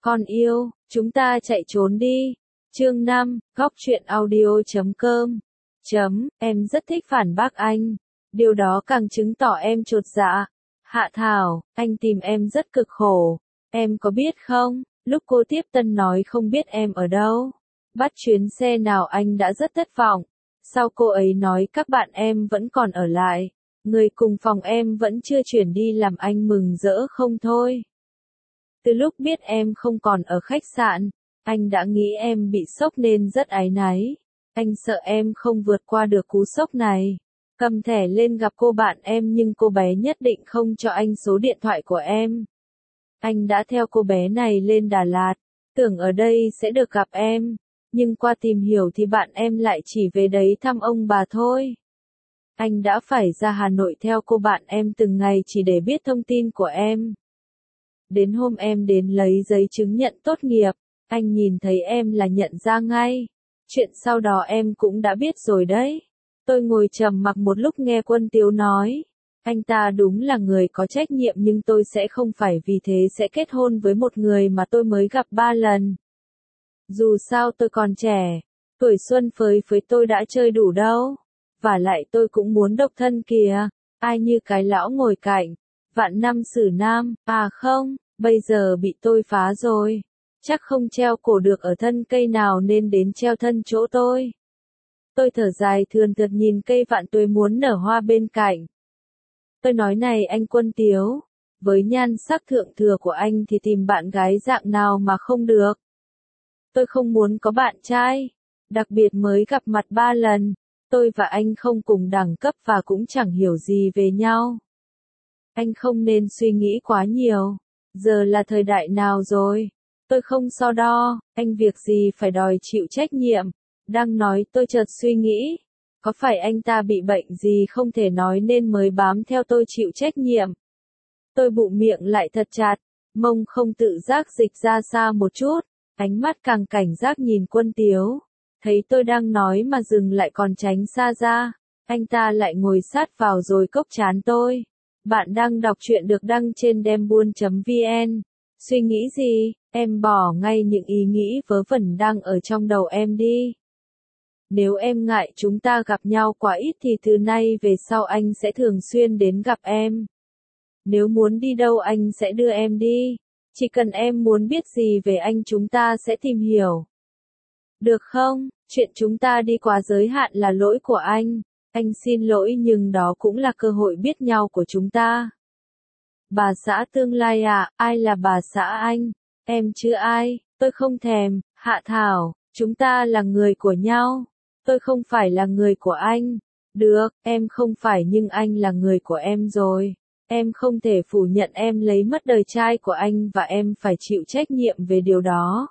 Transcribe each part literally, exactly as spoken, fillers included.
Con yêu, chúng ta chạy trốn đi. Chương năm, góc truyện audio chấm com. Chấm, em rất thích phản bác anh. Điều đó càng chứng tỏ em chột dạ. Hạ Thảo, anh tìm em rất cực khổ. Em có biết không, lúc cô tiếp tân nói không biết em ở đâu. Bắt chuyến xe nào anh đã rất thất vọng. Sau cô ấy nói các bạn em vẫn còn ở lại. Người cùng phòng em vẫn chưa chuyển đi làm anh mừng rỡ không thôi. Từ lúc biết em không còn ở khách sạn, anh đã nghĩ em bị sốc nên rất áy náy. Anh sợ em không vượt qua được cú sốc này. Cầm thẻ lên gặp cô bạn em nhưng cô bé nhất định không cho anh số điện thoại của em. Anh đã theo cô bé này lên Đà Lạt, tưởng ở đây sẽ được gặp em. Nhưng qua tìm hiểu thì bạn em lại chỉ về đấy thăm ông bà thôi. Anh đã phải ra Hà Nội theo cô bạn em từng ngày chỉ để biết thông tin của em. Đến hôm em đến lấy giấy chứng nhận tốt nghiệp, anh nhìn thấy em là nhận ra ngay. Chuyện sau đó em cũng đã biết rồi đấy. Tôi ngồi trầm mặc một lúc nghe Quân Tiếu nói. Anh ta đúng là người có trách nhiệm nhưng tôi sẽ không phải vì thế sẽ kết hôn với một người mà tôi mới gặp ba lần. Dù sao tôi còn trẻ, tuổi xuân phơi phới tôi đã chơi đủ đâu. Vả lại tôi cũng muốn độc thân kìa, ai như cái lão ngồi cạnh. Vạn năm xử nam, à không, bây giờ bị tôi phá rồi. Chắc không treo cổ được ở thân cây nào nên đến treo thân chỗ tôi. Tôi thở dài thườn thượt nhìn cây vạn tuế muốn nở hoa bên cạnh. Tôi nói này anh Quân Tiếu, với nhan sắc thượng thừa của anh thì tìm bạn gái dạng nào mà không được. Tôi không muốn có bạn trai, đặc biệt mới gặp mặt ba lần, tôi và anh không cùng đẳng cấp và cũng chẳng hiểu gì về nhau. Anh không nên suy nghĩ quá nhiều, giờ là thời đại nào rồi, tôi không so đo, anh việc gì phải đòi chịu trách nhiệm. Đang nói tôi chợt suy nghĩ, có phải anh ta bị bệnh gì không thể nói nên mới bám theo tôi chịu trách nhiệm. Tôi bụng miệng lại thật chặt, mông không tự giác dịch ra xa một chút, ánh mắt càng cảnh giác nhìn Quân Tiếu. Thấy tôi đang nói mà dừng lại còn tránh xa ra, anh ta lại ngồi sát vào rồi cốc chán tôi. Bạn đang đọc truyện được đăng trên dembuôn chấm vn. Suy nghĩ gì, em bỏ ngay những ý nghĩ vớ vẩn đang ở trong đầu em đi. Nếu em ngại chúng ta gặp nhau quá ít thì từ nay về sau anh sẽ thường xuyên đến gặp em. Nếu muốn đi đâu anh sẽ đưa em đi. Chỉ cần em muốn biết gì về anh chúng ta sẽ tìm hiểu. Được không? Chuyện chúng ta đi quá giới hạn là lỗi của anh. Anh xin lỗi nhưng đó cũng là cơ hội biết nhau của chúng ta. Bà xã tương lai à, ai là bà xã anh? Em chứ ai, tôi không thèm. Hạ Thảo, chúng ta là người của nhau. Tôi không phải là người của anh. Được, em không phải nhưng anh là người của em rồi. Em không thể phủ nhận em lấy mất đời trai của anh và em phải chịu trách nhiệm về điều đó.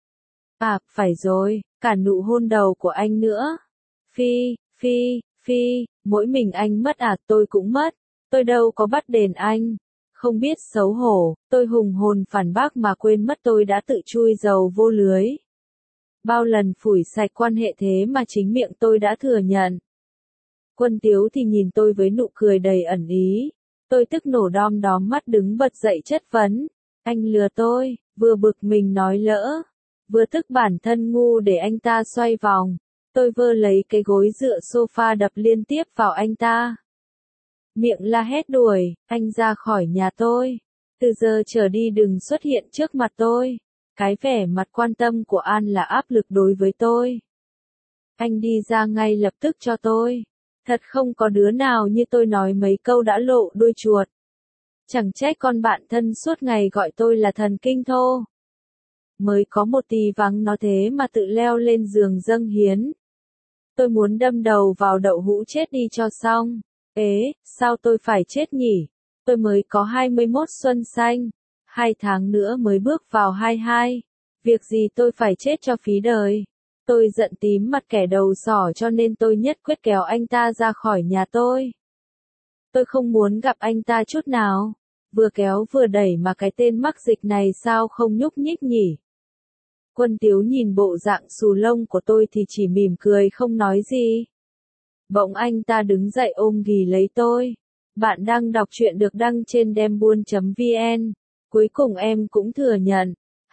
À, phải rồi, cả nụ hôn đầu của anh nữa. Phi, Phi, Phi, mỗi mình anh mất à, tôi cũng mất. Tôi đâu có bắt đền anh. Không biết xấu hổ, tôi hùng hồn phản bác mà quên mất tôi đã tự chui dầu vô lưới. Bao lần phủi sạch quan hệ thế mà chính miệng tôi đã thừa nhận. Quân Tiếu thì nhìn tôi với nụ cười đầy ẩn ý. Tôi tức nổ đom đóm mắt đứng bật dậy chất vấn. Anh lừa tôi, vừa bực mình nói lỡ. Vừa tức bản thân ngu để anh ta xoay vòng. Tôi vơ lấy cái gối dựa sofa đập liên tiếp vào anh ta. Miệng la hét đuổi, anh ra khỏi nhà tôi. Từ giờ trở đi đừng xuất hiện trước mặt tôi. Cái vẻ mặt quan tâm của An là áp lực đối với tôi. Anh đi ra ngay lập tức cho tôi. Thật không có đứa nào như tôi nói mấy câu đã lộ đuôi chuột. Chẳng trách con bạn thân suốt ngày gọi tôi là thần kinh thô. Mới có một tí vắng nó thế mà tự leo lên giường dâng hiến. Tôi muốn đâm đầu vào đậu hũ chết đi cho xong. Ế, sao tôi phải chết nhỉ? Tôi mới có hai mươi mốt xuân xanh. Hai tháng nữa mới bước vào hai mươi hai. Việc gì tôi phải chết cho phí đời? Tôi giận tím mặt kẻ đầu sỏ cho nên tôi nhất quyết kéo anh ta ra khỏi nhà tôi. Tôi không muốn gặp anh ta chút nào. Vừa kéo vừa đẩy mà cái tên mắc dịch này sao không nhúc nhích nhỉ? Quân Tiếu nhìn bộ dạng xù lông của tôi thì chỉ mỉm cười không nói gì. Bỗng anh ta đứng dậy ôm ghì lấy tôi. Bạn đang đọc truyện được đăng trên dembuôn chấm vn. Cuối cùng em cũng thừa nhận.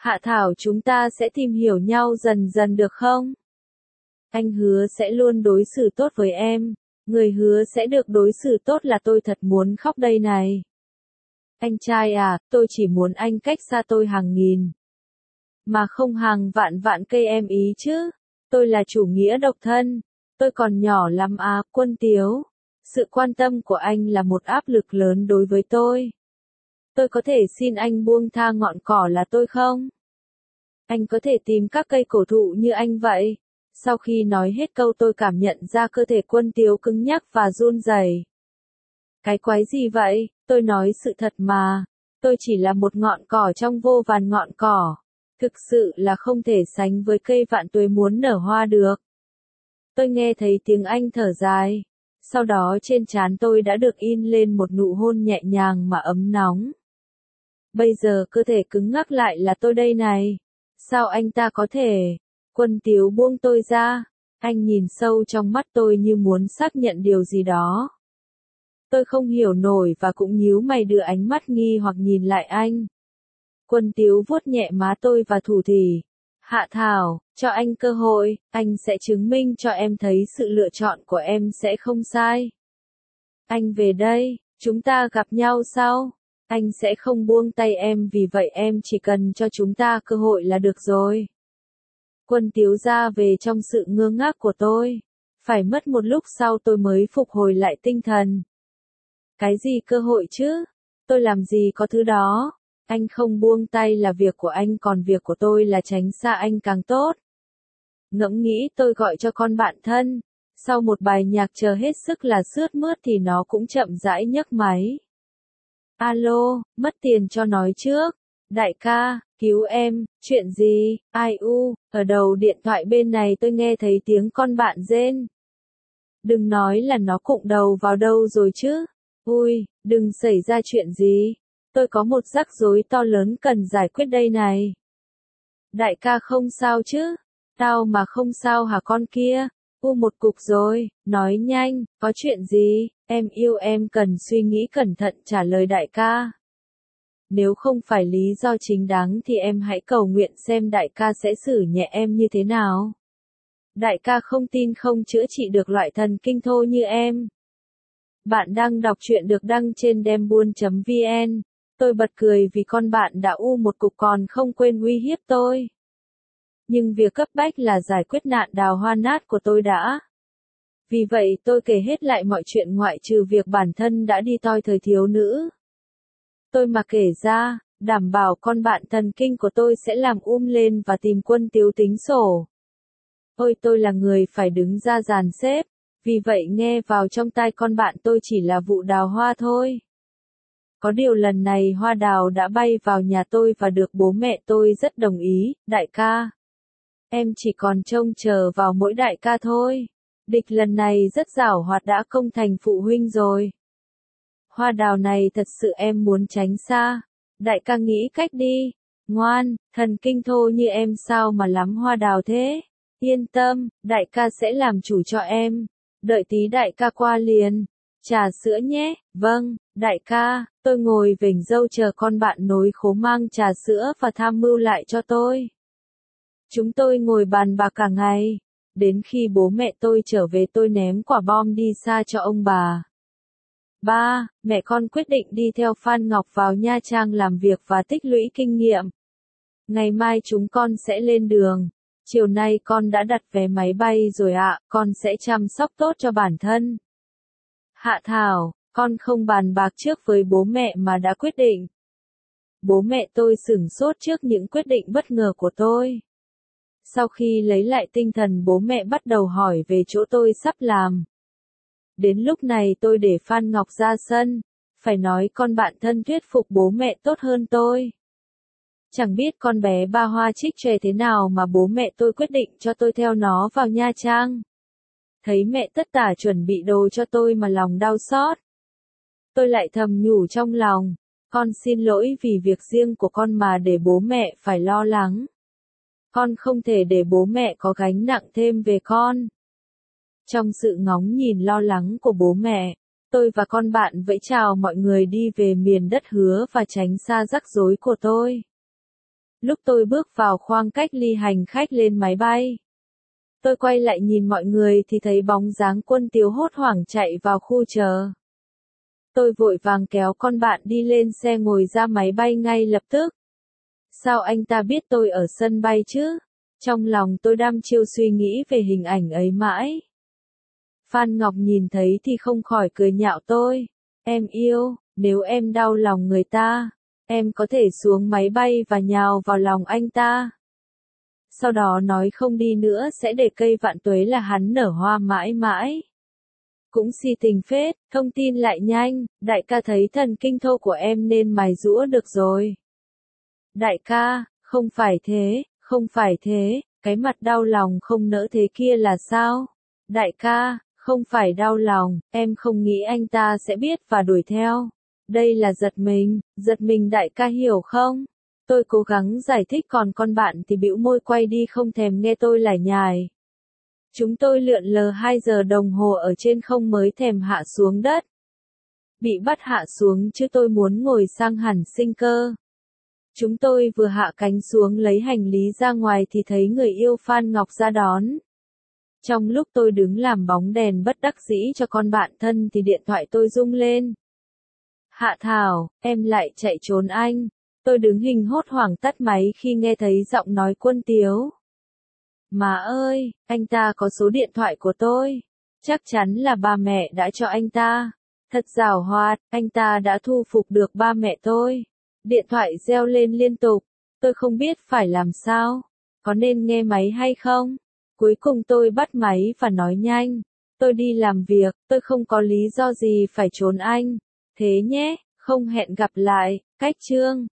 Hạ Thảo, chúng ta sẽ tìm hiểu nhau dần dần được không? Anh hứa sẽ luôn đối xử tốt với em. Người hứa sẽ được đối xử tốt là tôi thật muốn khóc đây này. Anh trai à, tôi chỉ muốn anh cách xa tôi hàng nghìn, mà không hàng vạn vạn cây em ý chứ. Tôi là chủ nghĩa độc thân. Tôi còn nhỏ lắm à, Quân Tiếu. Sự quan tâm của anh là một áp lực lớn đối với tôi. Tôi có thể xin anh buông tha ngọn cỏ là tôi không? Anh có thể tìm các cây cổ thụ như anh vậy. Sau khi nói hết câu tôi cảm nhận ra cơ thể Quân Tiếu cứng nhắc và run rẩy. Cái quái gì vậy? Tôi nói sự thật mà. Tôi chỉ là một ngọn cỏ trong vô vàn ngọn cỏ. Thực sự là không thể sánh với cây vạn tuế muốn nở hoa được. Tôi nghe thấy tiếng anh thở dài. Sau đó trên trán tôi đã được in lên một nụ hôn nhẹ nhàng mà ấm nóng. Bây giờ cơ thể cứng ngắc lại là tôi đây này. Sao anh ta có thể? Quân Tiếu buông tôi ra. Anh nhìn sâu trong mắt tôi như muốn xác nhận điều gì đó. Tôi không hiểu nổi và cũng nhíu mày đưa ánh mắt nghi hoặc nhìn lại anh. Quân Tiếu vuốt nhẹ má tôi và thủ thỉ. Hạ Thảo, cho anh cơ hội, anh sẽ chứng minh cho em thấy sự lựa chọn của em sẽ không sai. Anh về đây, chúng ta gặp nhau sau. Anh sẽ không buông tay em, vì vậy em chỉ cần cho chúng ta cơ hội là được rồi. Quân Tiếu ra về trong sự ngơ ngác của tôi. Phải mất một lúc sau tôi mới phục hồi lại tinh thần. Cái gì cơ hội chứ? Tôi làm gì có thứ đó? Anh không buông tay là việc của anh, còn việc của tôi là tránh xa anh càng tốt. Ngẫm nghĩ tôi gọi cho con bạn thân. Sau một bài nhạc chờ hết sức là sướt mướt thì nó cũng chậm rãi nhấc máy. Alo, mất tiền cho nói trước. Đại ca, cứu em, chuyện gì? Ai u, ở đầu điện thoại bên này tôi nghe thấy tiếng con bạn rên. Đừng nói là nó cụng đầu vào đâu rồi chứ. Ui, đừng xảy ra chuyện gì. Tôi có một rắc rối to lớn cần giải quyết đây này. Đại ca không sao chứ? Tao mà không sao hả con kia? U một cục rồi, nói nhanh, có chuyện gì? Em yêu em, cần suy nghĩ cẩn thận trả lời đại ca. Nếu không phải lý do chính đáng thì em hãy cầu nguyện xem đại ca sẽ xử nhẹ em như thế nào. Đại ca không tin không chữa trị được loại thần kinh thô như em. Bạn đang đọc truyện được đăng trên dembuôn chấm vn. Tôi bật cười vì con bạn đã u một cục còn không quên uy hiếp tôi. Nhưng việc cấp bách là giải quyết nạn đào hoa nát của tôi đã. Vì vậy tôi kể hết lại mọi chuyện ngoại trừ việc bản thân đã đi toi thời thiếu nữ. Tôi mà kể ra, đảm bảo con bạn thần kinh của tôi sẽ làm um lên và tìm Quân Tiếu tính sổ. Ôi, tôi là người phải đứng ra dàn xếp, vì vậy nghe vào trong tai con bạn tôi chỉ là vụ đào hoa thôi. Có điều lần này hoa đào đã bay vào nhà tôi và được bố mẹ tôi rất đồng ý. Đại ca, em chỉ còn trông chờ vào mỗi đại ca thôi. Địch lần này rất giảo hoạt, đã công thành phụ huynh rồi. Hoa đào này thật sự em muốn tránh xa. Đại ca nghĩ cách đi. Ngoan, thần kinh thô như em sao mà lắm hoa đào thế. Yên tâm, đại ca sẽ làm chủ cho em. Đợi tí đại ca qua liền. Trà sữa nhé. Vâng, đại ca. Tôi ngồi vểnh râu chờ con bạn nối khố mang trà sữa và tham mưu lại cho tôi. Chúng tôi ngồi bàn bạc cả ngày. Đến khi bố mẹ tôi trở về tôi ném quả bom đi xa cho ông bà. Ba, mẹ con quyết định đi theo Phan Ngọc vào Nha Trang làm việc và tích lũy kinh nghiệm. Ngày mai chúng con sẽ lên đường. Chiều nay con đã đặt vé máy bay rồi ạ, con sẽ chăm sóc tốt cho bản thân. Hạ Thảo, con không bàn bạc trước với bố mẹ mà đã quyết định. Bố mẹ tôi sửng sốt trước những quyết định bất ngờ của tôi. Sau khi lấy lại tinh thần, bố mẹ bắt đầu hỏi về chỗ tôi sắp làm. Đến lúc này tôi để Phan Ngọc ra sân, phải nói con bạn thân thuyết phục bố mẹ tốt hơn tôi. Chẳng biết con bé ba hoa trích trẻ thế nào mà bố mẹ tôi quyết định cho tôi theo nó vào Nha Trang. Thấy mẹ tất tả chuẩn bị đồ cho tôi mà lòng đau xót. Tôi lại thầm nhủ trong lòng, con xin lỗi vì việc riêng của con mà để bố mẹ phải lo lắng. Con không thể để bố mẹ có gánh nặng thêm về con. Trong sự ngóng nhìn lo lắng của bố mẹ, tôi và con bạn vẫy chào mọi người đi về miền đất hứa và tránh xa rắc rối của tôi. Lúc tôi bước vào khoang cách ly hành khách lên máy bay, tôi quay lại nhìn mọi người thì thấy bóng dáng Quân Tiếu hốt hoảng chạy vào khu chờ. Tôi vội vàng kéo con bạn đi lên xe ngồi ra máy bay ngay lập tức. Sao anh ta biết tôi ở sân bay chứ? Trong lòng tôi đăm chiêu suy nghĩ về hình ảnh ấy mãi. Phan Ngọc nhìn thấy thì không khỏi cười nhạo tôi. Em yêu, nếu em đau lòng người ta, em có thể xuống máy bay và nhào vào lòng anh ta. Sau đó nói không đi nữa sẽ để cây vạn tuế là hắn nở hoa mãi mãi. Cũng si tình phết, thông tin lại nhanh, đại ca thấy thần kinh thô của em nên mài giũa được rồi. Đại ca, không phải thế, không phải thế, cái mặt đau lòng không nỡ thế kia là sao? Đại ca, không phải đau lòng, em không nghĩ anh ta sẽ biết và đuổi theo. Đây là giật mình, giật mình đại ca hiểu không? Tôi cố gắng giải thích còn con bạn thì bĩu môi quay đi không thèm nghe tôi lải nhải. Chúng tôi lượn lờ hai giờ đồng hồ ở trên không mới thèm hạ xuống đất. Bị bắt hạ xuống chứ tôi muốn ngồi sang hẳn sinh cơ. Chúng tôi vừa hạ cánh xuống lấy hành lý ra ngoài thì thấy người yêu Phan Ngọc ra đón. Trong lúc tôi đứng làm bóng đèn bất đắc dĩ cho con bạn thân thì điện thoại tôi rung lên. Hạ Thảo, em lại chạy trốn anh. Tôi đứng hình hốt hoảng tắt máy khi nghe thấy giọng nói Quân Tiếu. Má ơi, anh ta có số điện thoại của tôi. Chắc chắn là ba mẹ đã cho anh ta. Thật giàu hoạt, anh ta đã thu phục được ba mẹ tôi. Điện thoại reo lên liên tục. Tôi không biết phải làm sao. Có nên nghe máy hay không? Cuối cùng tôi bắt máy và nói nhanh. Tôi đi làm việc, tôi không có lý do gì phải trốn anh. Thế nhé, không hẹn gặp lại, cách chương.